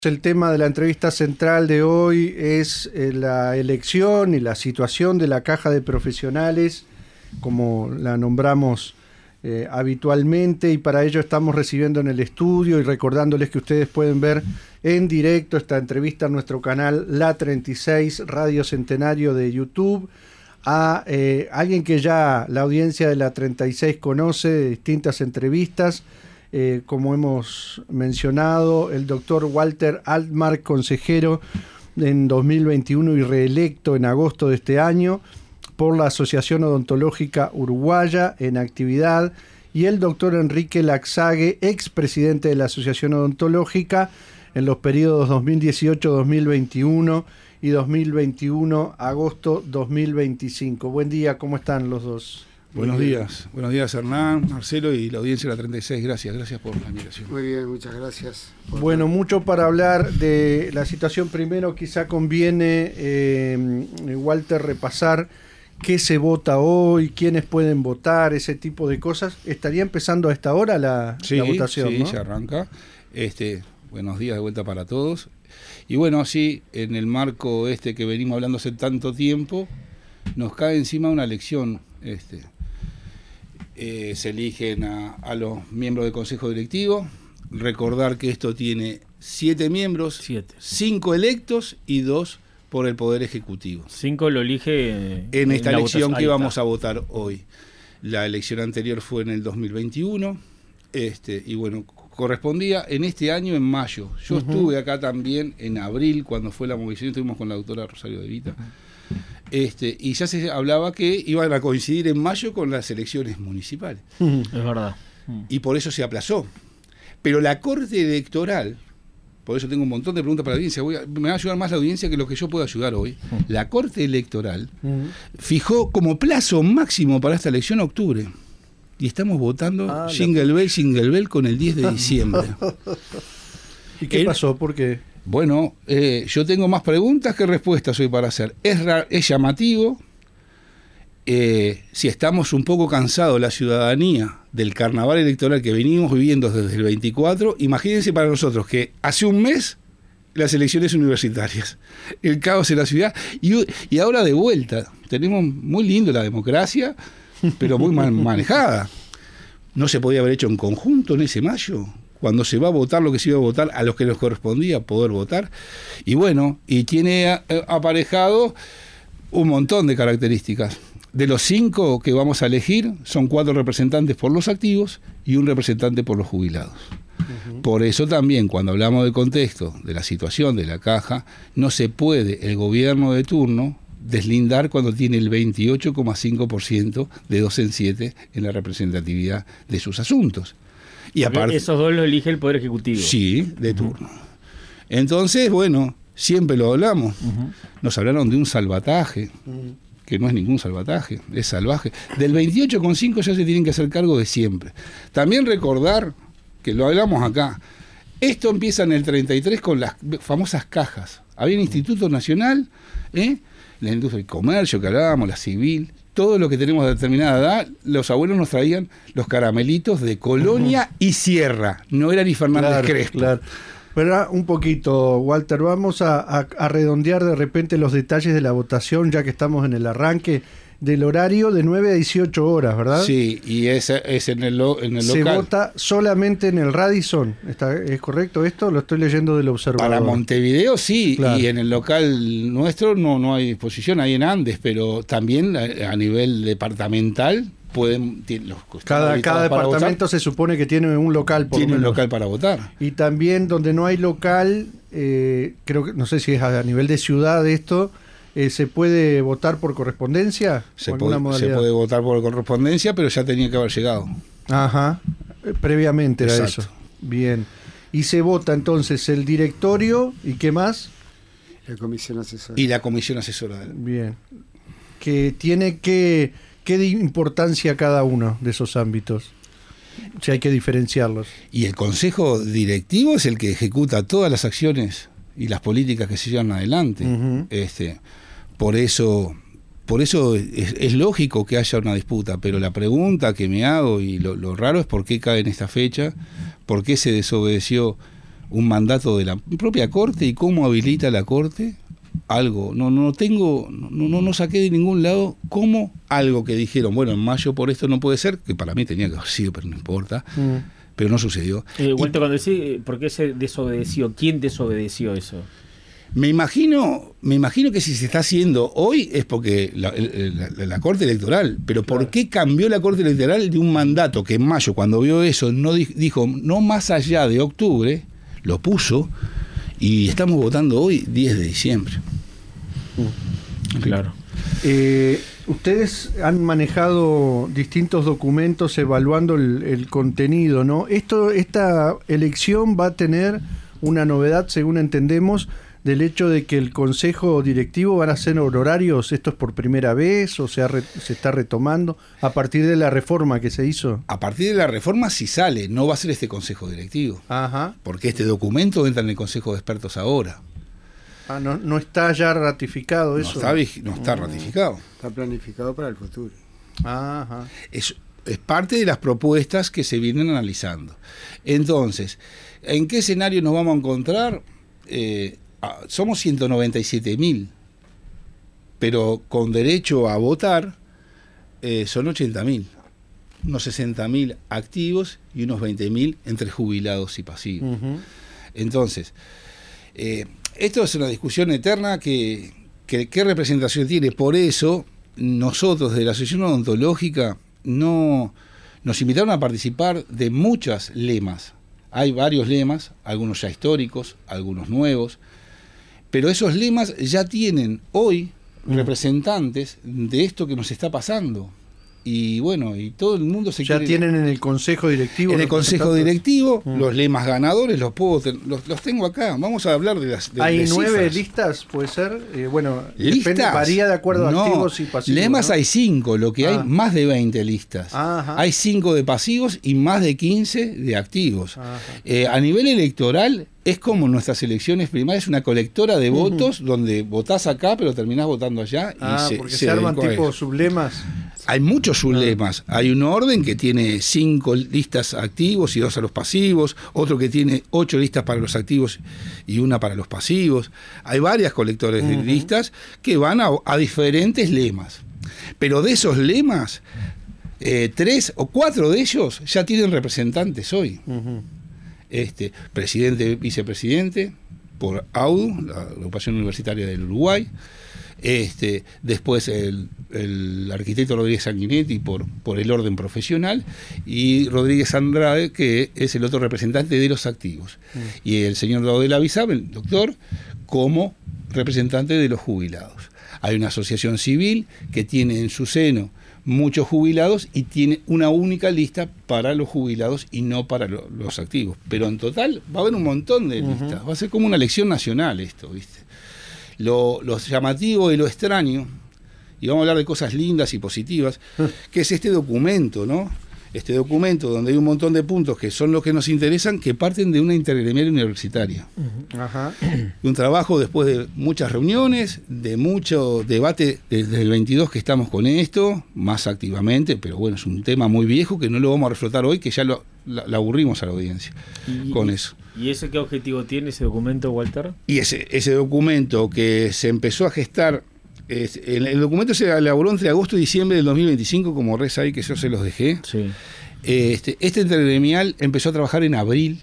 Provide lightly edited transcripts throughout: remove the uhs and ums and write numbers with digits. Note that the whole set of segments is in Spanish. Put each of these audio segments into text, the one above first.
El tema de la entrevista central de hoy es la elección y la situación de la Caja de Profesionales, como la nombramos habitualmente, y para ello estamos recibiendo en el estudio y recordándoles que ustedes pueden ver en directo esta entrevista en nuestro canal La 36 Radio Centenario de YouTube, a alguien que ya la audiencia de La 36 conoce de distintas entrevistas. Como hemos mencionado, el doctor Walter Altmark, consejero en 2021 y reelecto en agosto de este año por la Asociación Odontológica Uruguaya en actividad, y el doctor Enrique Laxague, expresidente de la Asociación Odontológica en los periodos 2018-2021 y 2021 agosto 2025. Buen día, ¿cómo están los dos? Buenos días Hernán, Marcelo y la audiencia de la 36, gracias por la invitación. Muy bien, muchas gracias. Bueno, mucho para hablar de la situación. Primero quizá conviene, Walter, repasar qué se vota hoy, quiénes pueden votar, ese tipo de cosas. ¿Estaría empezando a esta hora la votación? Sí, ¿no? Se arranca. Buenos días de vuelta para todos. Y bueno, así, en el marco que venimos hablando hace tanto tiempo, nos cae encima una elección. Se eligen a los miembros del Consejo Directivo. Recordar que esto tiene 7 miembros, 5 electos y 2 por el Poder Ejecutivo. 5 lo elige en esta elección que vamos a votar hoy. La elección anterior fue en el 2021, y bueno, correspondía en este año en mayo. Yo estuve acá también en abril, cuando fue la movilización, estuvimos con la doctora Rosario de Vita. Y ya se hablaba que iban a coincidir en mayo con las elecciones municipales. Es verdad. Y por eso se aplazó. Pero la Corte Electoral, por eso tengo un montón de preguntas para la audiencia, me va a ayudar más la audiencia que lo que yo pueda ayudar hoy. La Corte Electoral fijó como plazo máximo para esta elección octubre. Y estamos votando jingle bell con el 10 de diciembre. ¿Y qué pasó? ¿Por qué? Bueno, yo tengo más preguntas que respuestas hoy para hacer. Es llamativo, si estamos un poco cansados la ciudadanía del carnaval electoral que venimos viviendo desde el 24, imagínense para nosotros que hace un mes las elecciones universitarias, el caos en la ciudad, y ahora de vuelta. Tenemos muy lindo la democracia, pero muy mal manejada. ¿No se podía haber hecho en conjunto en ese mayo? Cuando se va a votar lo que se iba a votar, a los que nos correspondía poder votar. Y bueno, y tiene aparejado un montón de características. De los 5 que vamos a elegir, son 4 representantes por los activos y 1 representante por los jubilados. Por eso también, cuando hablamos del contexto, de la situación de la Caja, no se puede el gobierno de turno deslindar cuando tiene el 28,5% de 2 en 7 en la representatividad de sus asuntos. Y aparte, esos 2 lo elige el Poder Ejecutivo. Sí, de turno. Entonces, bueno, siempre lo hablamos. Nos hablaron de un salvataje, que no es ningún salvataje, es salvaje. Del 28,5 ya se tienen que hacer cargo de siempre. También recordar, que lo hablamos acá, esto empieza en el 33 con las famosas cajas. Había un Instituto Nacional, la industria del comercio que hablábamos, la civil. Todo lo que tenemos de determinada edad, los abuelos nos traían los caramelitos de Colonia y Sierra. No era ni Fernández Crespo. Claro. Pero un poquito, Walter, vamos a redondear de repente los detalles de la votación, ya que estamos en el arranque del horario de 9 a 18 horas, ¿verdad? Sí, y es en el local. Se vota solamente en el Radisson, ¿es correcto esto? Lo estoy leyendo del Observador. Para Montevideo sí, claro. Y en el local nuestro no hay disposición, hay en Andes, pero también a nivel departamental pueden... Cada departamento se supone que tiene un local, tiene un local para votar. Y también donde no hay local, creo que, no sé si es a nivel de ciudad esto... ¿Se puede votar por correspondencia? Se puede votar por correspondencia, pero ya tenía que haber llegado. Ajá, previamente era eso. Bien. Y se vota entonces el directorio, ¿y qué más? La comisión asesora. Y la comisión asesora. Bien. Que tiene ¿qué importancia cada uno de esos ámbitos? Si hay que diferenciarlos. Y el consejo directivo es el que ejecuta todas las acciones y las políticas que se llevan adelante. Por eso es lógico que haya una disputa, pero la pregunta que me hago y lo raro es por qué cae en esta fecha, por qué se desobedeció un mandato de la propia Corte y cómo habilita la Corte algo. No saqué de ningún lado cómo algo que dijeron, bueno, en mayo por esto no puede ser, que para mí tenía que haber sido, pero no importa, pero no sucedió. Walter, cuando decís, ¿por qué se desobedeció? ¿Quién desobedeció eso? Me imagino que si se está haciendo hoy es porque la Corte Electoral, pero ¿por qué cambió la Corte Electoral de un mandato que en mayo, cuando vio eso, no dijo no más allá de octubre, lo puso, y estamos votando hoy 10 de diciembre? Claro. Ustedes han manejado distintos documentos evaluando el contenido, ¿no? Esta elección va a tener una novedad, según entendemos, del hecho de que el consejo directivo van a ser horarios. ¿Esto es por primera vez o se está retomando a partir de la reforma que se hizo? A partir de la reforma, si sale, no va a ser este consejo directivo. Ajá. Porque este documento entra en el consejo de expertos ahora. No está ya ratificado eso. No está ratificado. Está planificado para el futuro. Ajá. Es parte de las propuestas que se vienen analizando. Entonces, ¿en qué escenario nos vamos a encontrar? Somos 197.000, pero con derecho a votar son 80.000, unos 60.000 activos y unos 20.000 entre jubilados y pasivos. Entonces, esto es una discusión eterna que ¿qué representación tiene? Por eso nosotros de la Asociación Odontológica nos invitaron a participar de muchas lemas. Hay varios lemas, algunos ya históricos, algunos nuevos, pero esos lemas ya tienen hoy representantes de esto que nos está pasando. Y bueno, y todo el mundo se quiere... ¿Ya tienen en el consejo directivo? En el consejo directivo, los lemas ganadores los tengo acá. Vamos a hablar de las ¿Hay 9 cifras. listas, puede ser? Bueno, ¿Listas? Varía de acuerdo a activos y pasivos. Lemas, ¿no? Hay 5, lo que hay más de 20 listas. Ajá. Hay 5 de pasivos y más de 15 de activos. A nivel electoral, es como nuestras elecciones primarias, una colectora de votos donde votás acá, pero terminás votando allá. Porque se arman tipo sublemas. Hay muchos sublemas. Hay un orden que tiene 5 listas activos y 2 a los pasivos, otro que tiene 8 listas para los activos y 1 para los pasivos. Hay varias colectores de listas que van a diferentes lemas. Pero de esos lemas, 3 o 4 de ellos ya tienen representantes hoy. Presidente, vicepresidente, por AUDU, la Agrupación Universitaria del Uruguay. Después el arquitecto Rodríguez Sanguinetti por el orden profesional, y Rodríguez Andrade, que es el otro representante de los activos, y el señor Daudela Bizab, el doctor, como representante de los jubilados. Hay una asociación civil que tiene en su seno muchos jubilados y tiene una única lista para los jubilados y no para los activos, pero en total va a haber un montón de listas. Va a ser como una elección nacional esto, ¿viste? Lo llamativo y lo extraño, y vamos a hablar de cosas lindas y positivas, que es este documento, ¿no? Este documento donde hay un montón de puntos que son los que nos interesan, que parten de una intergremial universitaria. De un trabajo después de muchas reuniones, de mucho debate desde el 22 que estamos con esto, más activamente, pero bueno, es un tema muy viejo que no lo vamos a reflotar hoy, que ya lo aburrimos a la audiencia con eso. ¿Y ese qué objetivo tiene ese documento, Walter? Y ese documento que se empezó a gestar, el documento se elaboró entre agosto y diciembre del 2025, como reza ahí que yo se los dejé. Sí. Este intergremial empezó a trabajar en abril,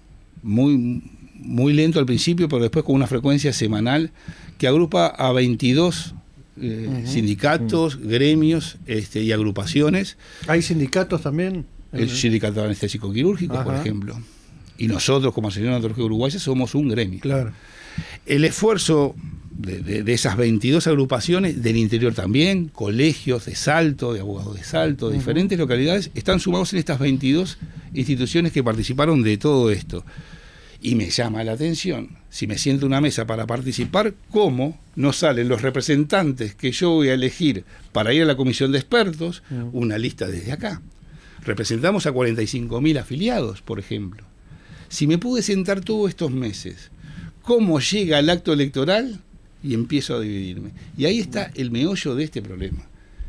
muy, muy lento al principio, pero después con una frecuencia semanal que agrupa a 22 sindicatos, gremios y agrupaciones. ¿Hay sindicatos también? El sindicato de anestésico quirúrgico, por ejemplo. Y nosotros, como Asociación Odontológica Uruguaya, somos un gremio. Claro. El esfuerzo de esas 22 agrupaciones, del interior también, colegios de Salto, de abogados de Salto, de diferentes localidades, están sumados en estas 22 instituciones que participaron de todo esto. Y me llama la atención, si me siento a una mesa para participar, cómo nos salen los representantes que yo voy a elegir para ir a la comisión de expertos, una lista desde acá. Representamos a 45.000 afiliados, por ejemplo. Si me pude sentar todos estos meses, ¿cómo llega el acto electoral? Y empiezo a dividirme. Y ahí está el meollo de este problema.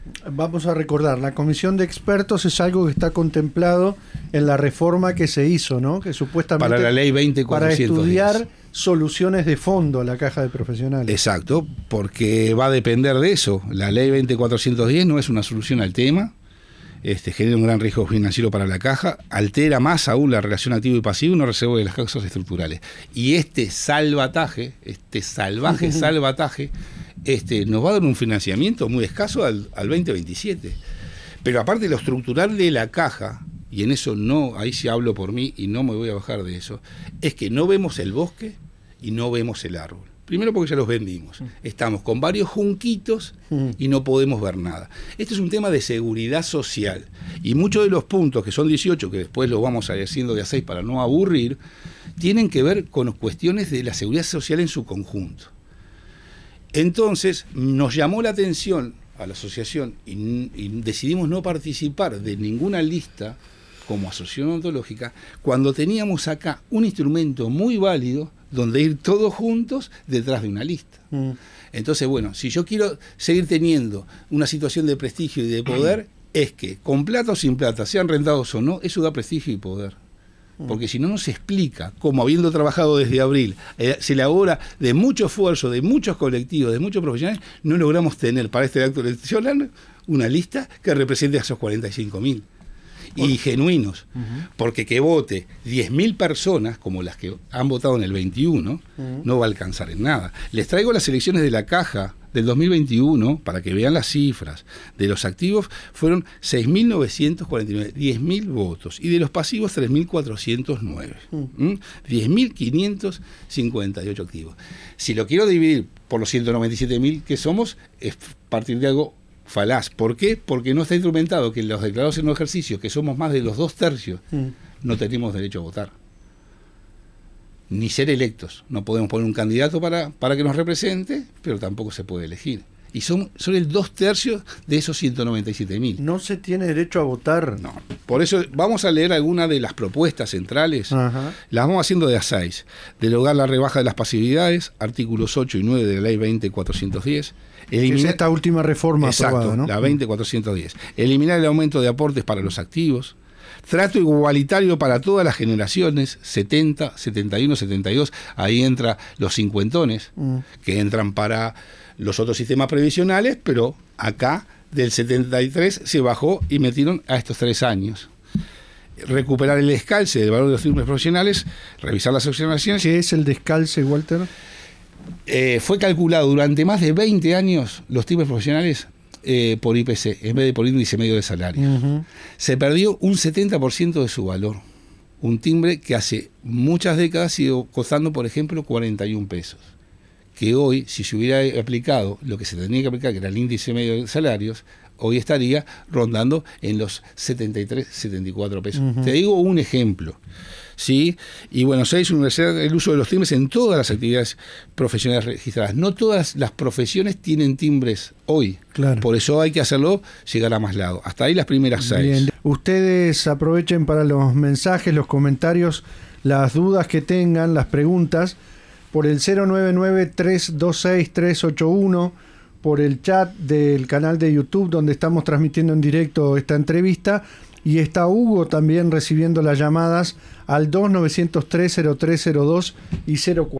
Vamos a recordar, la comisión de expertos es algo que está contemplado en la reforma que se hizo, ¿no? Que supuestamente para la ley 20.410. Para estudiar soluciones de fondo a la caja de profesionales. Exacto, porque va a depender de eso. La ley 20.410 no es una solución al tema. Genera un gran riesgo financiero para la caja, altera más aún la relación activo y pasivo y no resuelve las causas estructurales. Y este salvataje, salvaje, nos va a dar un financiamiento muy escaso al 2027. Pero aparte lo estructural de la caja, y en eso no, ahí sí hablo por mí y no me voy a bajar de eso, es que no vemos el bosque y no vemos el árbol. Primero porque ya los vendimos. Estamos con varios junquitos y no podemos ver nada. Este es un tema de seguridad social. Y muchos de los puntos, que son 18, que después los vamos a ir haciendo de a 6 para no aburrir, tienen que ver con cuestiones de la seguridad social en su conjunto. Entonces, nos llamó la atención a la asociación y decidimos no participar de ninguna lista como asociación ontológica, cuando teníamos acá un instrumento muy válido donde ir todos juntos detrás de una lista. Entonces, bueno, si yo quiero seguir teniendo una situación de prestigio y de poder, es que con plata o sin plata, sean rentados o no, eso da prestigio y poder. Porque si no, no se explica cómo, habiendo trabajado desde abril, se elabora de mucho esfuerzo, de muchos colectivos, de muchos profesionales, no logramos tener para este acto electoral una lista que represente a esos 45.000. Y genuinos, porque que vote 10.000 personas, como las que han votado en el 21, no va a alcanzar en nada. Les traigo las elecciones de la Caja del 2021, para que vean las cifras. De los activos fueron 6.949, 10.000 votos, y de los pasivos 3.409, 10.558 activos. Si lo quiero dividir por los 197.000 que somos, es partir de algo falaz. ¿Por qué? Porque no está instrumentado que los declarados en los ejercicios, que somos más de los 2/3, no tenemos derecho a votar. Ni ser electos. No podemos poner un candidato para que nos represente, pero tampoco se puede elegir. Y son el 2/3 de esos 197.000. ¿No se tiene derecho a votar? No. Por eso vamos a leer algunas de las propuestas centrales. Las vamos haciendo de a 6. Derogar la rebaja de las pasividades, artículos 8 y 9 de la ley 20.410. Es esta última reforma aprobada, ¿no? La 20.410. Eliminar el aumento de aportes para los activos. Trato igualitario para todas las generaciones, 70, 71, 72. Ahí entra los cincuentones, que entran para los otros sistemas previsionales, pero acá del 73 se bajó y metieron a estos 3 años. Recuperar el descalce del valor de los timbres profesionales, revisar las observaciones. ¿Qué es el descalce, Walter? Fue calculado durante más de 20 años los timbres profesionales por IPC, en vez de por índice medio de salario. Se perdió un 70% de su valor. Un timbre que hace muchas décadas ha sido costando, por ejemplo, 41 pesos. Que hoy, si se hubiera aplicado lo que se tenía que aplicar, que era el índice medio de salarios, hoy estaría rondando en los 73, 74 pesos. Te digo un ejemplo. ¿Sí? Y Buenos Aires Universidad, el uso de los timbres en todas las actividades profesionales registradas. No todas las profesiones tienen timbres hoy. Claro. Por eso hay que hacerlo llegar a más lado. Hasta ahí las primeras 6. Bien. Ustedes aprovechen para los mensajes, los comentarios, las dudas que tengan, las preguntas, por el 099-326-381, por el chat del canal de YouTube donde estamos transmitiendo en directo esta entrevista. Y está Hugo también recibiendo las llamadas al 2903-0302 y 04.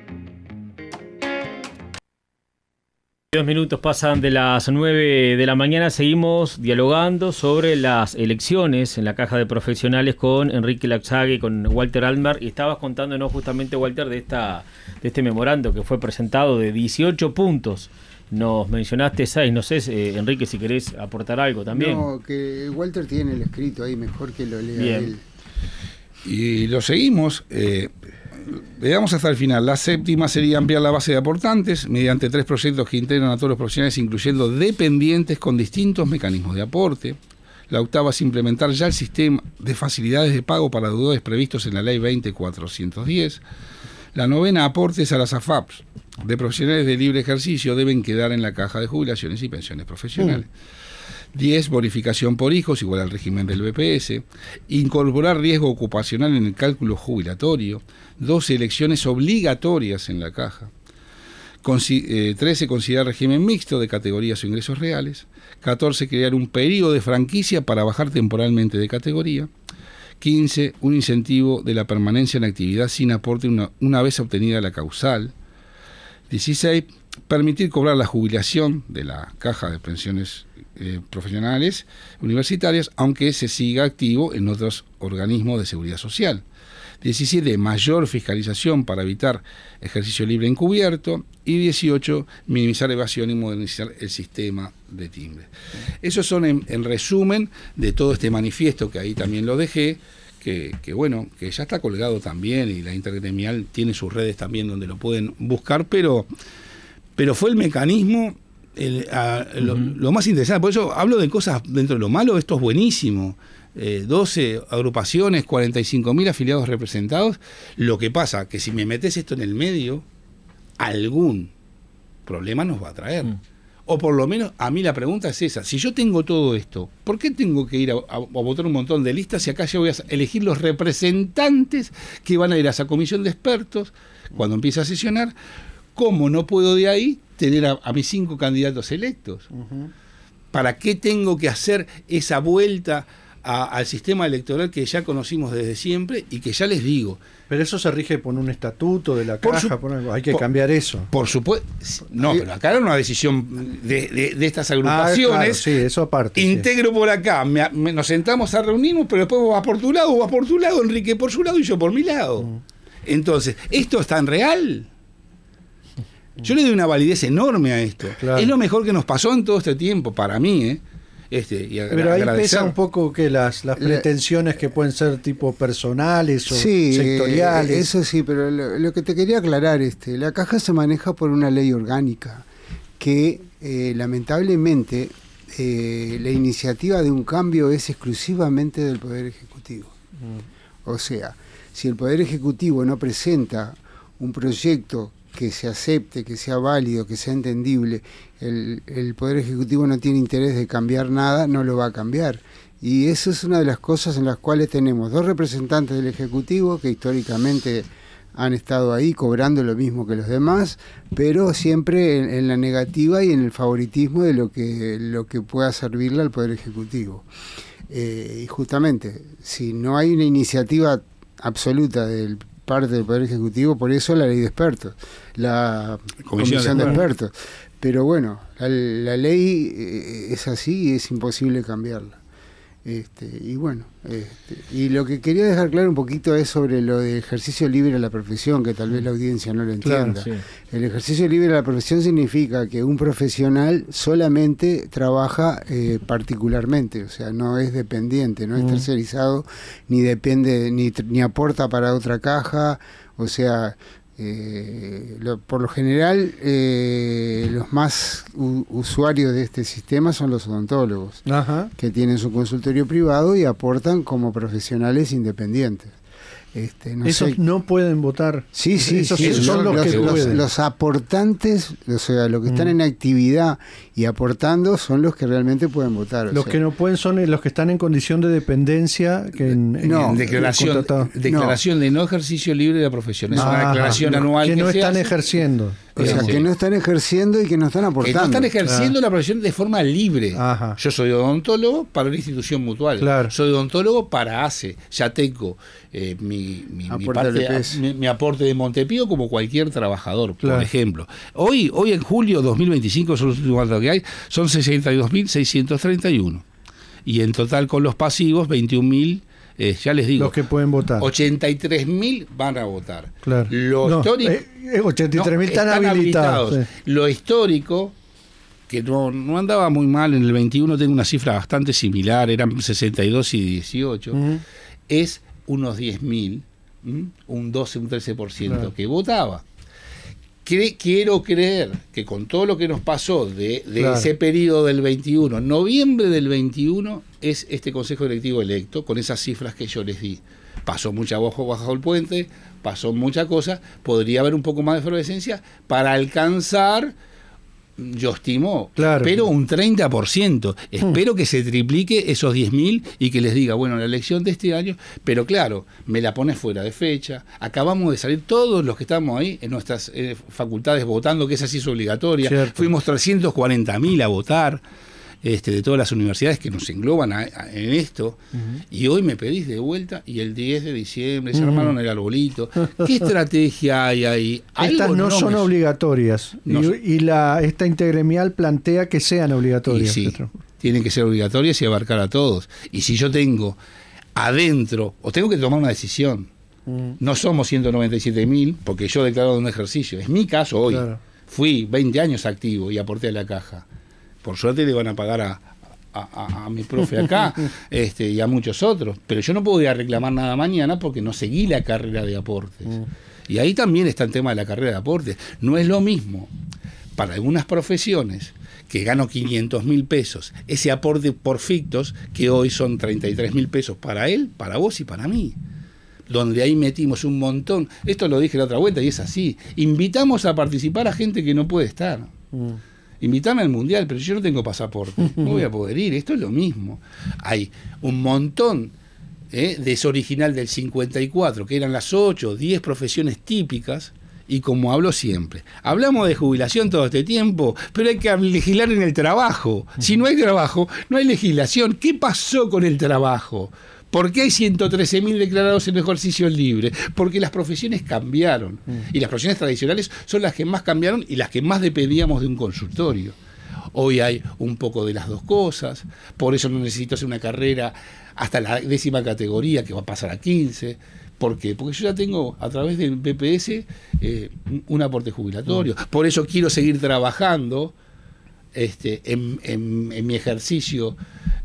2 minutos pasan de las 9 de la mañana. Seguimos dialogando sobre las elecciones en la Caja de Profesionales con Enrique Laxague y con Walter Altmar. Y estabas contándonos justamente, Walter, de este memorando que fue presentado de 18 puntos. Nos mencionaste 6, no sé, Enrique, si querés aportar algo también. No, que Walter tiene el escrito ahí, mejor que lo lea él. Y lo seguimos, veamos hasta el final. La séptima sería ampliar la base de aportantes mediante 3 proyectos que integran a todos los profesionales, incluyendo dependientes con distintos mecanismos de aporte. La octava es implementar ya el sistema de facilidades de pago para deudores previstos en la ley 20.410. La novena, aportes a las AFAPs de profesionales de libre ejercicio deben quedar en la caja de jubilaciones y pensiones profesionales. 10, bonificación por hijos igual al régimen del BPS. Incorporar riesgo ocupacional en el cálculo jubilatorio. 12, elecciones obligatorias en la caja. 13, considerar régimen mixto de categorías o ingresos reales. 14, crear un periodo de franquicia para bajar temporalmente de categoría. 15, un incentivo de la permanencia en actividad sin aporte una vez obtenida la causal. 16, permitir cobrar la jubilación de la caja de pensiones profesionales universitarias, aunque se siga activo en otros organismos de seguridad social. 17, mayor fiscalización para evitar ejercicio libre encubierto. Y 18, minimizar evasión y modernizar el sistema de timbre. Esos son en resumen de todo este manifiesto, que ahí también lo dejé, que bueno, que ya está colgado también, y la Intergremial tiene sus redes también donde lo pueden buscar, pero fue el mecanismo lo más interesante. Por eso hablo de cosas dentro de lo malo. Esto es buenísimo. 12 agrupaciones, 45.000 afiliados representados. Lo que pasa que si me metes esto en el medio, algún problema nos va a traer. O por lo menos a mí la pregunta es esa: si yo tengo todo esto, ¿por qué tengo que ir a votar un montón de listas si acá yo voy a elegir los representantes que van a ir a esa comisión de expertos cuando empiece a sesionar? ¿Cómo no puedo de ahí tener a mis 5 candidatos electos? ¿Para qué tengo que hacer esa vuelta al sistema electoral que ya conocimos desde siempre y que ya les digo? Pero eso se rige por un estatuto de la caja, hay que cambiar eso. Por supuesto. No, pero acá era una decisión de estas agrupaciones. Claro, sí, eso aparte. Integro por acá, nos sentamos a reunirnos, pero después vos vas por tu lado, Enrique por su lado y yo por mi lado. Entonces, ¿esto es tan real? Yo le doy una validez enorme a esto. Claro. Es lo mejor que nos pasó en todo este tiempo, para mí, pero ahí pesa un poco que las pretensiones que pueden ser tipo personales o sectoriales. Eso sí, pero lo que te quería aclarar, la caja se maneja por una ley orgánica que lamentablemente la iniciativa de un cambio es exclusivamente del Poder Ejecutivo. O sea, si el Poder Ejecutivo no presenta un proyecto que se acepte, que sea válido, que sea entendible, el Poder Ejecutivo no tiene interés de cambiar nada, no lo va a cambiar. Y eso es una de las cosas en las cuales tenemos 2 representantes del Ejecutivo que históricamente han estado ahí cobrando lo mismo que los demás, pero siempre en la negativa y en el favoritismo de lo que pueda servirle al Poder Ejecutivo. Y justamente, si no hay una iniciativa absoluta del parte del Poder Ejecutivo, por eso la ley de expertos, la comisión de expertos. Pero bueno, la ley es así y es imposible cambiarla. Y bueno, y lo que quería dejar claro un poquito es sobre lo de ejercicio libre de la profesión, que tal vez la audiencia no lo entienda. Claro, sí. El ejercicio libre de la profesión significa que un profesional solamente trabaja particularmente, o sea, no es dependiente, no es tercerizado, ni depende, ni aporta para otra caja, o sea, por lo general los más usuarios de este sistema son los odontólogos. Ajá. Que tienen su consultorio privado y aportan como profesionales independientes. Esos no pueden votar. Sí, esos son los que pueden. Los aportantes, o sea, los que están en actividad y aportando son los que realmente pueden votar. Los que no pueden son los que están en condición de dependencia. Declaración de no ejercicio libre de la profesión. Es una declaración anual que no están ejerciendo. O sea, que no están ejerciendo y que no están aportando. Que no están ejerciendo la profesión de forma libre. Ajá. Yo soy odontólogo para una institución mutual. Claro. Soy odontólogo para ACE. Ya tengo mi aporte de Montepío como cualquier trabajador, por ejemplo. Hoy en julio 2025, son los últimos datos que hay, son 62.631. Y en total con los pasivos, 21.000. Ya les digo, los que pueden votar. 83.000 van a votar. Claro. 83.000 están habilitados. Sí. Lo histórico, que no andaba muy mal en el 21, tengo una cifra bastante similar, eran 62 y 18, es unos 10.000, un 12, un 13% claro. que votaba. Quiero creer que con todo lo que nos pasó de claro. ese periodo del 21, noviembre del 21, es este Consejo Directivo electo, con esas cifras que yo les di. Pasó mucha bajo el puente, pasó mucha cosa, podría haber un poco más de efervescencia para alcanzar yo estimo, Claro. espero un 30%. Espero que se triplique esos 10.000 y que les diga, bueno, la elección de este año, pero claro, me la pones fuera de fecha. Acabamos de salir todos los que estamos ahí en nuestras facultades votando, que esa sí es obligatoria. Cierto. Fuimos 340.000 a votar. De todas las universidades que nos engloban en esto, y hoy me pedís de vuelta, y el 10 de diciembre se armaron el arbolito. ¿Qué estrategia hay ahí? Estas no son obligatorias, No y esta intergremial plantea que sean obligatorias. Y sí, tienen que ser obligatorias y abarcar a todos. Y si yo tengo adentro, o tengo que tomar una decisión, no somos 197.000, porque yo he declarado un ejercicio, es mi caso hoy. Claro. Fui 20 años activo y aporté a la caja. Por suerte le van a pagar a mi profe acá y a muchos otros, pero yo no podía reclamar nada mañana porque no seguí la carrera de aportes. Y ahí también está el tema de la carrera de aportes. No es lo mismo para algunas profesiones que gano 500.000 pesos, ese aporte por fictos, que hoy son 33.000 pesos para él, para vos y para mí, donde ahí metimos un montón. Esto lo dije la otra vuelta y es así. Invitamos a participar a gente que no puede estar. Invítame al mundial, pero yo no tengo pasaporte, no voy a poder ir. Esto es lo mismo. Hay un montón de ese original del 54, que eran las 8 o 10 profesiones típicas, y como hablo siempre, hablamos de jubilación todo este tiempo, pero hay que legislar en el trabajo. Si no hay trabajo, no hay legislación. ¿Qué pasó con el trabajo? ¿Por qué hay 113.000 declarados en ejercicio libre? Porque las profesiones cambiaron. Y las profesiones tradicionales son las que más cambiaron y las que más dependíamos de un consultorio. Hoy hay un poco de las dos cosas. Por eso no necesito hacer una carrera hasta la 10ª categoría, que va a pasar a 15. ¿Por qué? Porque yo ya tengo a través del BPS un aporte jubilatorio. Por eso quiero seguir trabajando en mi ejercicio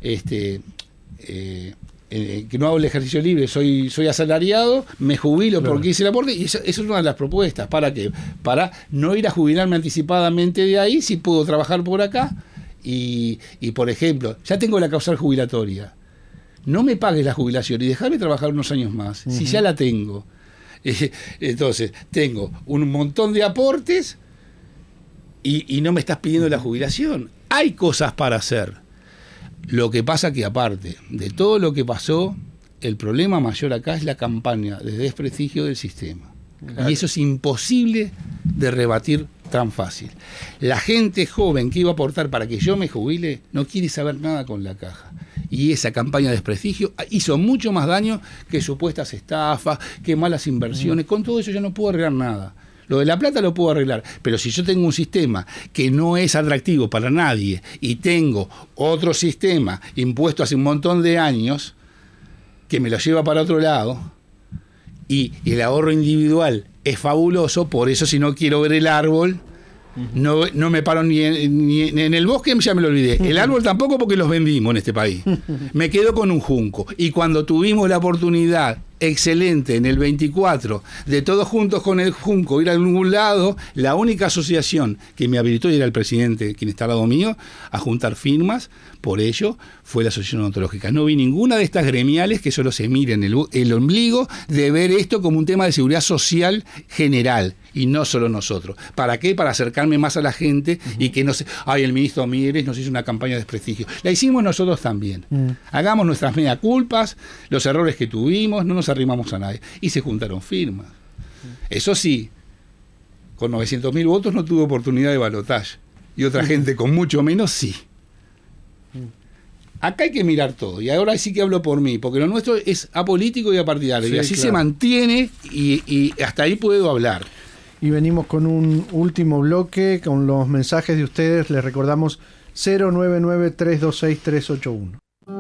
que no hago el ejercicio libre, soy asalariado, me jubilo Claro. porque hice el aporte, y esa es una de las propuestas. ¿Para qué? Para no ir a jubilarme anticipadamente de ahí, si puedo trabajar por acá, y por ejemplo, ya tengo la causal jubilatoria, no me pagues la jubilación y déjame trabajar unos años más, si ya la tengo. Entonces, tengo un montón de aportes y no me estás pidiendo la jubilación. Hay cosas para hacer. Lo que pasa que aparte de todo lo que pasó, el problema mayor acá es la campaña de desprestigio del sistema. Claro. Y eso es imposible de rebatir tan fácil. La gente joven que iba a aportar para que yo me jubile no quiere saber nada con la caja. Y esa campaña de desprestigio hizo mucho más daño que supuestas estafas, que malas inversiones. Con todo eso yo no puedo arreglar nada. Lo de la plata lo puedo arreglar, pero si yo tengo un sistema que no es atractivo para nadie y tengo otro sistema impuesto hace un montón de años que me lo lleva para otro lado y el ahorro individual es fabuloso, por eso si no quiero ver el árbol, no me paro ni en el bosque, ya me lo olvidé. El árbol tampoco, porque los vendimos en este país. Me quedo con un junco. Y cuando tuvimos la oportunidad excelente en el 24 de todos juntos con el junco ir a algún lado, la única asociación que me habilitó, y era el presidente quien está al lado mío, a juntar firmas por ello, fue la Asociación Odontológica. No vi ninguna de estas gremiales que solo se miren el ombligo de ver esto como un tema de seguridad social general y no solo nosotros. ¿Para qué? Para acercarme más a la gente y que no se... Ay, el ministro Mieres nos hizo una campaña de desprestigio. La hicimos nosotros también. Hagamos nuestras mea culpas, los errores que tuvimos, no nos arrimamos a nadie. Y se juntaron firmas. Eso sí, con 900.000 votos no tuvo oportunidad de balotaje. Y otra gente con mucho menos sí. Acá hay que mirar todo, y ahora sí que hablo por mí, porque lo nuestro es apolítico y apartidario, sí, y así claro. se mantiene, y hasta ahí puedo hablar. Y venimos con un último bloque, con los mensajes de ustedes. Les recordamos 099-326-381.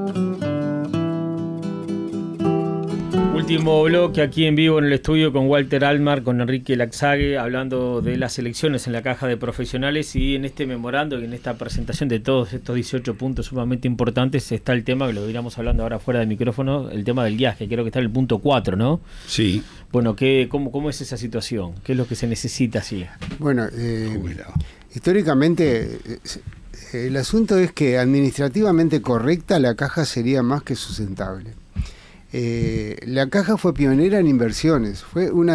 Último bloque aquí en vivo en el estudio con Walter Almar, con Enrique Laxague, hablando de las elecciones en la Caja de Profesionales, y en este memorando y en esta presentación de todos estos 18 puntos sumamente importantes está el tema que lo diríamos hablando ahora fuera del micrófono, el tema del guiaje, creo que está en el punto 4, ¿no? Sí. Bueno, ¿cómo es esa situación? ¿Qué es lo que se necesita así? Bueno, históricamente el asunto es que administrativamente correcta la Caja sería más que sustentable. La Caja fue pionera en inversiones, fue una de las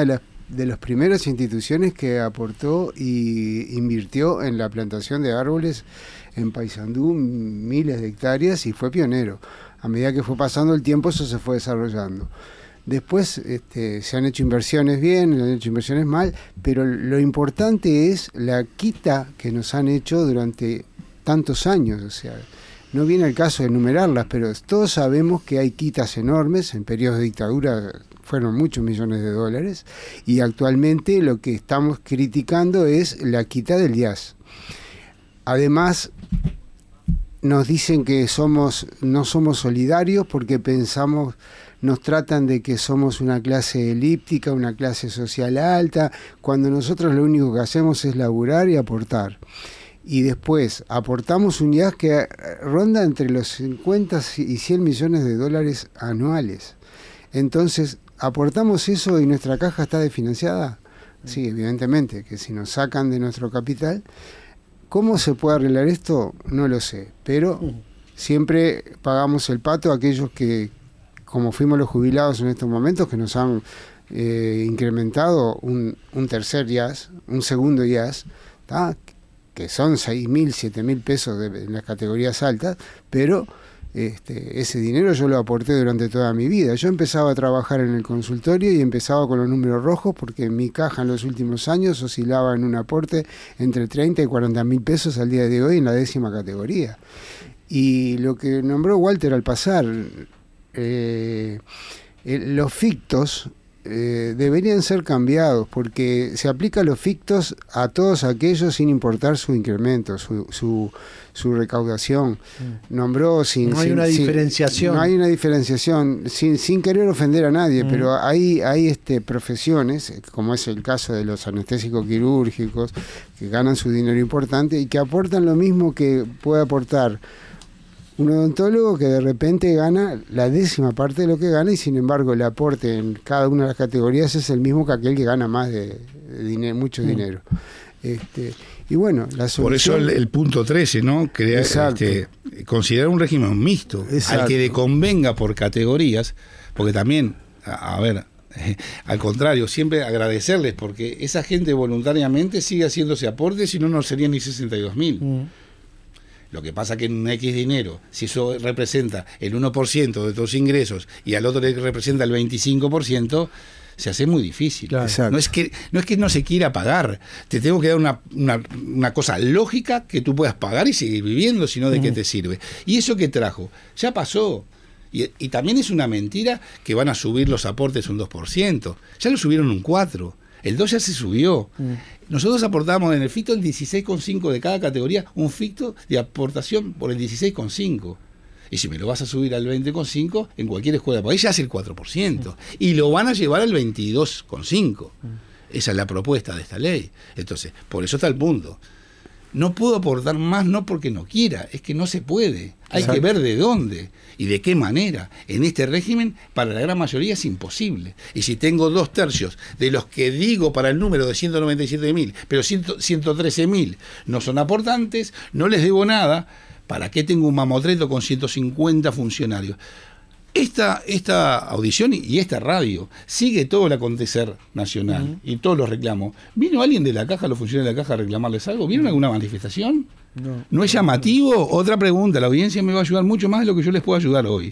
las primeras instituciones que aportó y invirtió en la plantación de árboles en Paysandú, miles de hectáreas, y fue pionero. A medida que fue pasando el tiempo, eso se fue desarrollando. Después se han hecho inversiones bien, se han hecho inversiones mal, pero lo importante es la quita que nos han hecho durante tantos años. O sea, no viene el caso de enumerarlas, pero todos sabemos que hay quitas enormes. En periodos de dictadura fueron muchos millones de dólares, y actualmente lo que estamos criticando es la quita del IAS. Además, nos dicen que no somos solidarios porque nos tratan de que somos una clase elíptica, una clase social alta, cuando nosotros lo único que hacemos es laburar y aportar. Y después aportamos un IAS que ronda entre los 50 y 100 millones de dólares anuales. Entonces, ¿aportamos eso y nuestra caja está desfinanciada? Sí, evidentemente, que si nos sacan de nuestro capital. ¿Cómo se puede arreglar esto? No lo sé, pero siempre pagamos el pato a aquellos que, como fuimos los jubilados en estos momentos, que nos han incrementado un tercer IAS, un segundo IAS, ¿tá? Que son 6.000, 7.000 pesos en las categorías altas, pero ese dinero yo lo aporté durante toda mi vida. Yo empezaba a trabajar en el consultorio y empezaba con los números rojos porque mi caja en los últimos años oscilaba en un aporte entre 30 y 40.000 pesos al día de hoy en la 10ª categoría. Y lo que nombró Walter al pasar, los fictos deberían ser cambiados porque se aplica los fictos a todos aquellos sin importar su incremento, su recaudación. Nombró no hay una diferenciación. No hay una diferenciación, sin querer ofender a nadie, pero hay profesiones, como es el caso de los anestésicos quirúrgicos, que ganan su dinero importante y que aportan lo mismo que puede aportar un odontólogo, que de repente gana la 10ª parte de lo que gana, y sin embargo el aporte en cada una de las categorías es el mismo que aquel que gana más de dinero, mucho dinero. Y bueno, la solución... Por eso el punto 13, ¿no? Considerar un régimen mixto. Exacto. Al que le convenga por categorías, porque también, al contrario, siempre agradecerles, porque esa gente voluntariamente sigue haciéndose aportes, si no, no serían ni 62.000. Lo que pasa que en un X dinero, si eso representa el 1% de tus ingresos y al otro le representa el 25%, se hace muy difícil. Claro. No es que no se quiera pagar, te tengo que dar una cosa lógica que tú puedas pagar y seguir viviendo, sino de qué te sirve. Y eso que trajo, ya pasó. Y también es una mentira que van a subir los aportes un 2%. Ya lo subieron un 4%. El 2 ya se subió. Nosotros aportamos en el ficto el 16,5 de cada categoría, un ficto de aportación por el 16,5. Y si me lo vas a subir al 20,5, en cualquier escuela de país ya es el 4%. Y lo van a llevar al 22,5. Esa es la propuesta de esta ley. Entonces, por eso está el punto. No puedo aportar más, no porque no quiera, es que no se puede. Hay que ver de dónde y de qué manera. En este régimen, para la gran mayoría es imposible. Y si tengo 2/3 de los que digo para el número de 197.000, pero 113.000 no son aportantes, no les debo nada, ¿para qué tengo un mamotreto con 150 funcionarios? Esta audición y esta radio sigue todo el acontecer nacional y todos los reclamos. ¿Vino alguien de la caja, los funcionarios de la caja, a reclamarles algo? ¿Vieron alguna manifestación? ¿No es llamativo? Otra pregunta, la audiencia me va a ayudar mucho más de lo que yo les puedo ayudar hoy.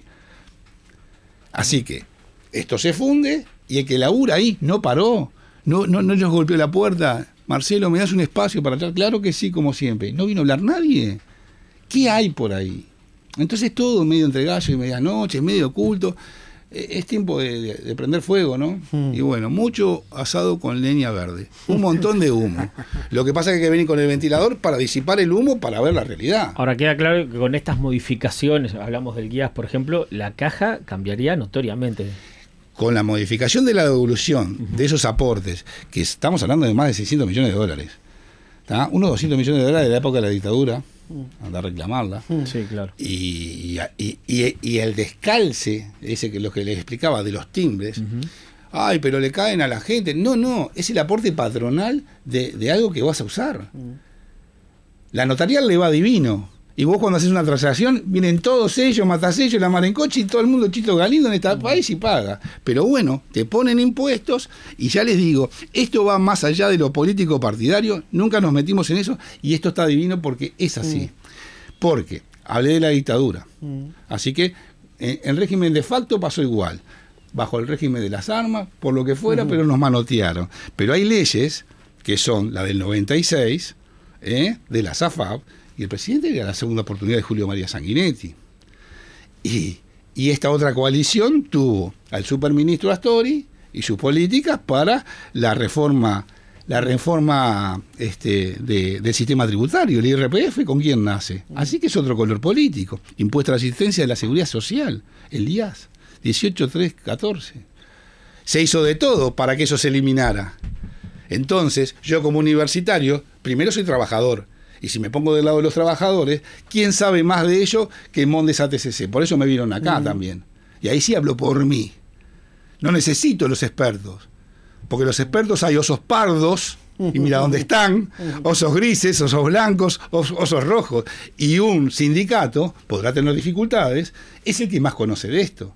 Así que esto se funde y el que labura ahí no paró, no les golpeó la puerta. Marcelo, ¿me das un espacio para hablar? Claro que sí, como siempre. No vino a hablar nadie. ¿Qué hay por ahí? Entonces todo medio entre gallo y medianoche, medio oculto. Es tiempo de prender fuego, ¿no? Y bueno, mucho asado con leña verde. Un montón de humo. Lo que pasa es que hay que venir con el ventilador para disipar el humo, para ver la realidad. Ahora queda claro que con estas modificaciones, hablamos del guías, por ejemplo, la caja cambiaría notoriamente. Con la modificación de la devolución de esos aportes, que estamos hablando de más de 600 millones de dólares. ¿Tá? Unos 200 millones de dólares de la época de la dictadura, anda a reclamarla. Sí, claro. Y el descalce, ese que lo que les explicaba de los timbres, ay, pero le caen a la gente. No, es el aporte patronal de algo que vas a usar. La notarial le va divino. Y vos cuando haces una transacción, vienen todos ellos, matás ellos, la mar en coche y todo el mundo chito galindo en este país y paga. Pero bueno, te ponen impuestos y ya les digo, esto va más allá de lo político partidario, nunca nos metimos en eso y esto está divino porque es así. Porque hablé de la dictadura. Así que el régimen de facto pasó igual. Bajo el régimen de las armas, por lo que fuera, pero nos manotearon. Pero hay leyes que son la del 96, de la SAFAP, y el presidente era la segunda oportunidad de Julio María Sanguinetti. Y esta otra coalición tuvo al superministro Astori y sus políticas para la reforma del sistema tributario, el IRPF, ¿con quién nace? Así que es otro color político. Impuesto a la asistencia de la seguridad social, el IAS, 18.314. Se hizo de todo para que eso se eliminara. Entonces, yo como universitario, primero soy trabajador, y si me pongo del lado de los trabajadores, ¿quién sabe más de ello que Mondes ATCC? Por eso me vieron acá también. Y ahí sí hablo por mí. No necesito los expertos, porque los expertos hay osos pardos, y mira dónde están, osos grises, osos blancos, osos rojos. Y un sindicato, podrá tener dificultades, es el que más conoce de esto.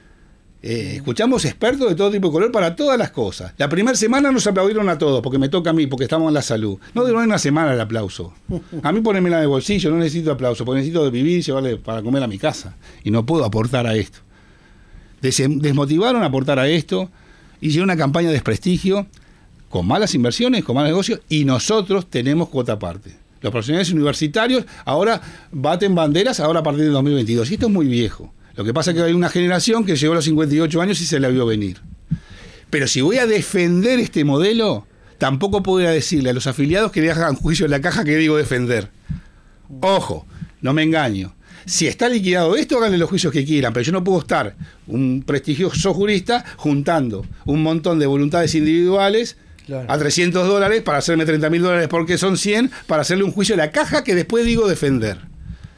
Escuchamos expertos de todo tipo de color para todas las cosas. La primera semana nos aplaudieron a todos, porque me toca a mí, porque estamos en la salud. No duró una semana el aplauso. A mí ponémela de bolsillo, no necesito aplauso, porque necesito vivir y llevarle para comer a mi casa. Y no puedo aportar a esto. Desmotivaron a aportar a esto, hicieron una campaña de desprestigio, con malas inversiones, con malos negocios, y nosotros tenemos cuota aparte. Los profesionales universitarios ahora baten banderas, ahora a partir del 2022. Y esto es muy viejo. Lo que pasa es que hay una generación que llegó a los 58 años y se la vio venir. Pero si voy a defender este modelo, tampoco podría decirle a los afiliados que le hagan juicio en la caja que digo defender. Ojo, no me engaño. Si está liquidado esto, háganle los juicios que quieran, pero yo no puedo estar, un prestigioso jurista, juntando un montón de voluntades individuales a $300 para hacerme $30.000 porque son 100, para hacerle un juicio a la caja que después digo defender.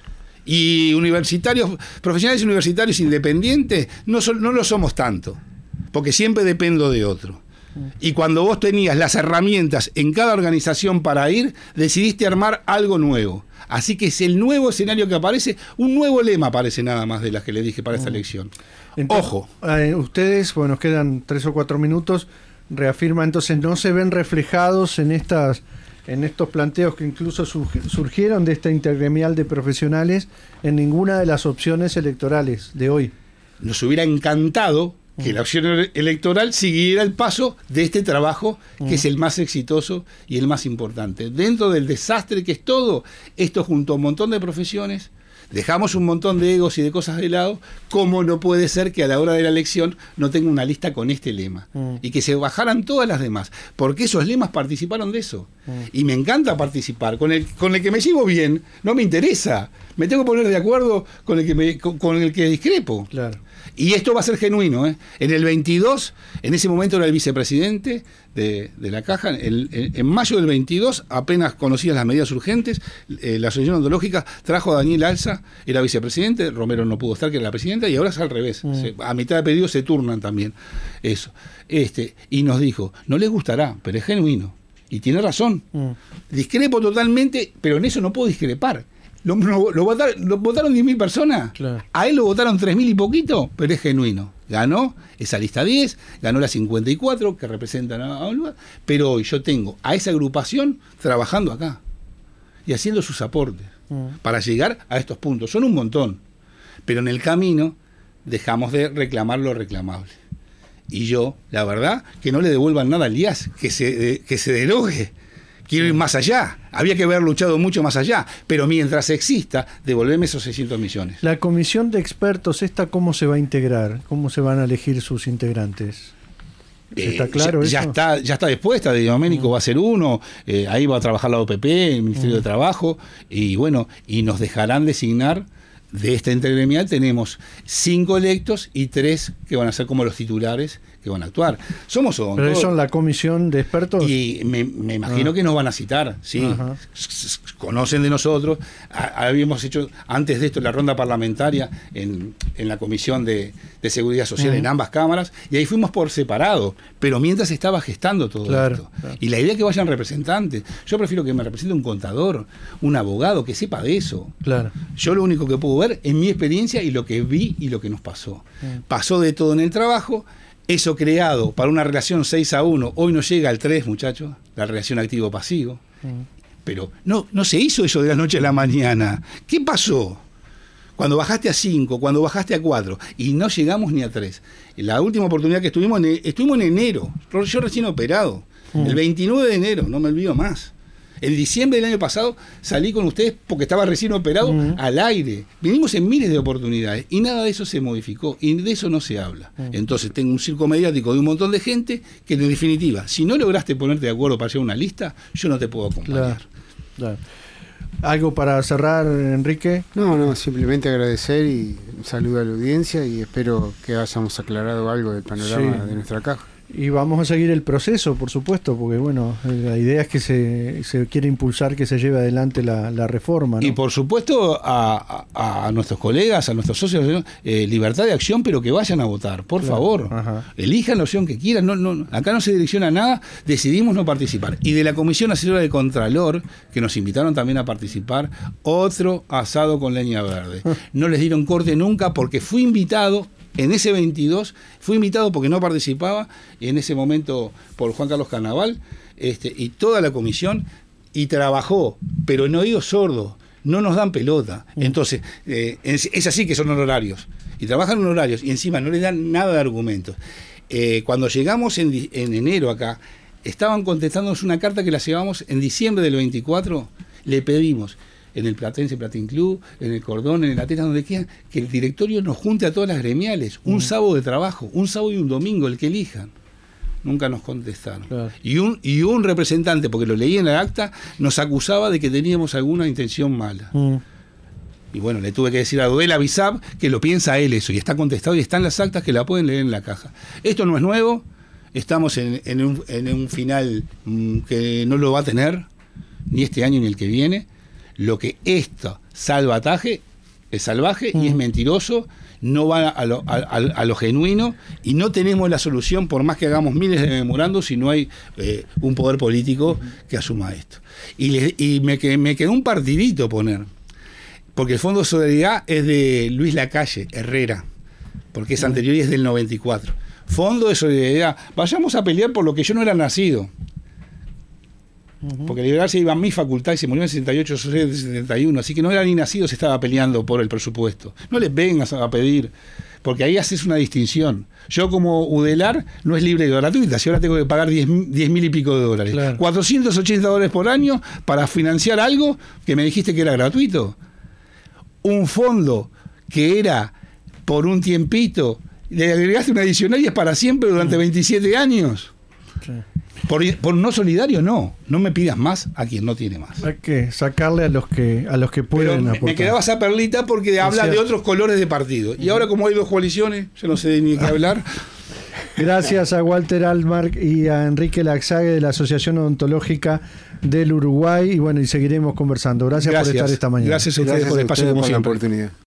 Y universitarios, profesionales universitarios independientes, no lo somos tanto, porque siempre dependo de otro. Y cuando vos tenías las herramientas en cada organización para ir, decidiste armar algo nuevo. Así que es el nuevo escenario que aparece, un nuevo lema aparece nada más de las que le dije para esta elección. Entonces, ojo. Ustedes, bueno, nos quedan 3 o 4 minutos, reafirma entonces, no se ven reflejados en estos planteos que incluso surgieron de esta intergremial de profesionales en ninguna de las opciones electorales de hoy. Nos hubiera encantado que la opción electoral siguiera el paso de este trabajo, que es el más exitoso y el más importante. Dentro del desastre que es todo, esto junto a un montón de profesiones, dejamos un montón de egos y de cosas de lado. ¿Cómo no puede ser que a la hora de la elección no tenga una lista con este lema? Y que se bajaran todas las demás, porque esos lemas participaron de eso. Y me encanta participar. Con el que me llevo bien, no me interesa. Me tengo que poner de acuerdo con el que discrepo. Claro. Y esto va a ser genuino. En el 22, en ese momento era el vicepresidente de la Caja. En mayo del 22, apenas conocidas las medidas urgentes, la Asociación Odontológica trajo a Daniel Alza, era vicepresidente, Romero no pudo estar, que era la presidenta, y ahora es al revés. A mitad de pedido se turnan también. Eso. Y nos dijo, no les gustará, pero es genuino. Y tiene razón. Discrepo totalmente, pero en eso no puedo discrepar. Lo votaron 10.000 personas. Claro. A él lo votaron 3.000 y poquito, pero es genuino. Ganó esa lista 10, ganó la 54 que representan a un lugar, pero hoy yo tengo a esa agrupación trabajando acá y haciendo sus aportes para llegar a estos puntos. Son un montón, pero en el camino dejamos de reclamar lo reclamable. Y yo, la verdad, que no le devuelvan nada al IAS, que se derogue. Quiero ir más allá. Había que haber luchado mucho más allá. Pero mientras exista, devolverme esos 600 millones. La comisión de expertos, ¿cómo se va a integrar? ¿Cómo se van a elegir sus integrantes? ¿Está claro eso? Ya está dispuesta. Di Domenico va a ser uno. Ahí va a trabajar la OPP, el Ministerio de Trabajo. Y bueno, y nos dejarán designar. De esta intergremial tenemos 5 electos y 3 que van a ser como los titulares, que van a actuar. Somos Pero odontólogos. eso en la comisión de expertos. Y me imagino que nos van a citar, sí. Ajá. Conocen de nosotros. Habíamos hecho antes de esto la ronda parlamentaria en la Comisión de Seguridad Social en ambas cámaras, y ahí fuimos por separado, pero mientras estaba gestando todo esto. Claro. Y la idea es que vayan representantes. Yo prefiero que me represente un contador, un abogado, que sepa de eso. Claro. Yo lo único que puedo ver es mi experiencia y lo que vi y lo que nos pasó. Pasó de todo en el trabajo. Eso creado para una relación 6-1, hoy no llega al 3, muchachos, la relación activo-pasivo. Pero no se hizo eso de la noche a la mañana. ¿Qué pasó? Cuando bajaste a 5, cuando bajaste a 4, y no llegamos ni a 3. La última oportunidad que estuvimos en enero, yo recién operado, el 29 de enero, no me olvido más. En diciembre del año pasado salí con ustedes porque estaba recién operado al aire. Vinimos en miles de oportunidades y nada de eso se modificó y de eso no se habla. Entonces tengo un circo mediático de un montón de gente que en definitiva, si no lograste ponerte de acuerdo para llevar una lista, yo no te puedo acompañar. Claro. ¿Algo para cerrar, Enrique? No, simplemente agradecer y un saludo a la audiencia y espero que hayamos aclarado algo del panorama de nuestra caja. Y vamos a seguir el proceso, por supuesto, porque bueno, la idea es que se quiere impulsar que se lleve adelante la reforma, ¿no? Y por supuesto a nuestros colegas, a nuestros socios, libertad de acción, pero que vayan a votar, por favor. Ajá. Elijan la opción que quieran. Acá no se direcciona nada, decidimos no participar. Y de la Comisión Asesora de Contralor, que nos invitaron también a participar, otro asado con leña verde. No les dieron corte nunca porque fui invitado. En ese 22 fui invitado porque no participaba en ese momento por Juan Carlos Carnaval y toda la comisión y trabajó, pero en oídos sordos, no nos dan pelota. Entonces, es así que son honorarios. Y trabajan en horarios y encima no les dan nada de argumentos. Cuando llegamos en enero acá, estaban contestándonos una carta que la llevamos en diciembre del 24, le pedimos en el Platense Platin Club, en el Cordón, en el Atena, donde quieran, que el directorio nos junte a todas las gremiales, un sábado de trabajo, un sábado y un domingo, el que elijan. Nunca nos contestaron. Claro. Y un representante, porque lo leí en el acta, nos acusaba de que teníamos alguna intención mala. Y bueno, le tuve que decir a Duela Bisab que lo piensa él eso, y está contestado y están las actas que la pueden leer en la caja. Esto no es nuevo, estamos en un final que no lo va a tener, ni este año ni el que viene. Lo que esto salvataje es salvaje y es mentiroso, no va a lo genuino y no tenemos la solución por más que hagamos miles de memorandos si no hay un poder político que asuma esto. Y me quedó un partidito poner, porque el Fondo de Solidaridad es de Luis Lacalle Herrera, porque es anterior y es del 94. Fondo de Solidaridad, vayamos a pelear por lo que yo no era nacido. Porque Liberal se iba a mi facultad y se murió en 68, yo soy de 71, así que no era ni nacido, se estaba peleando por el presupuesto. No les vengas a pedir, porque ahí haces una distinción. Yo como Udelar no es libre y gratuita, si ahora tengo que pagar 10.000 y pico de dólares. Claro. $480 por año para financiar algo que me dijiste que era gratuito. Un fondo que era por un tiempito, le agregaste una adicional y es para siempre durante 27 años. Sí. Por no solidario, no me pidas más a quien no tiene más. Hay que sacarle a los que pueden aportar. Me quedaba esa perlita porque habla de otros colores de partido. Y ahora como hay dos coaliciones, yo no sé ni de qué hablar. Gracias a Walter Altmark y a Enrique Laxague de la Asociación Odontológica del Uruguay. Y bueno, y seguiremos conversando. Gracias por estar esta mañana. Gracias a ustedes por el espacio como siempre.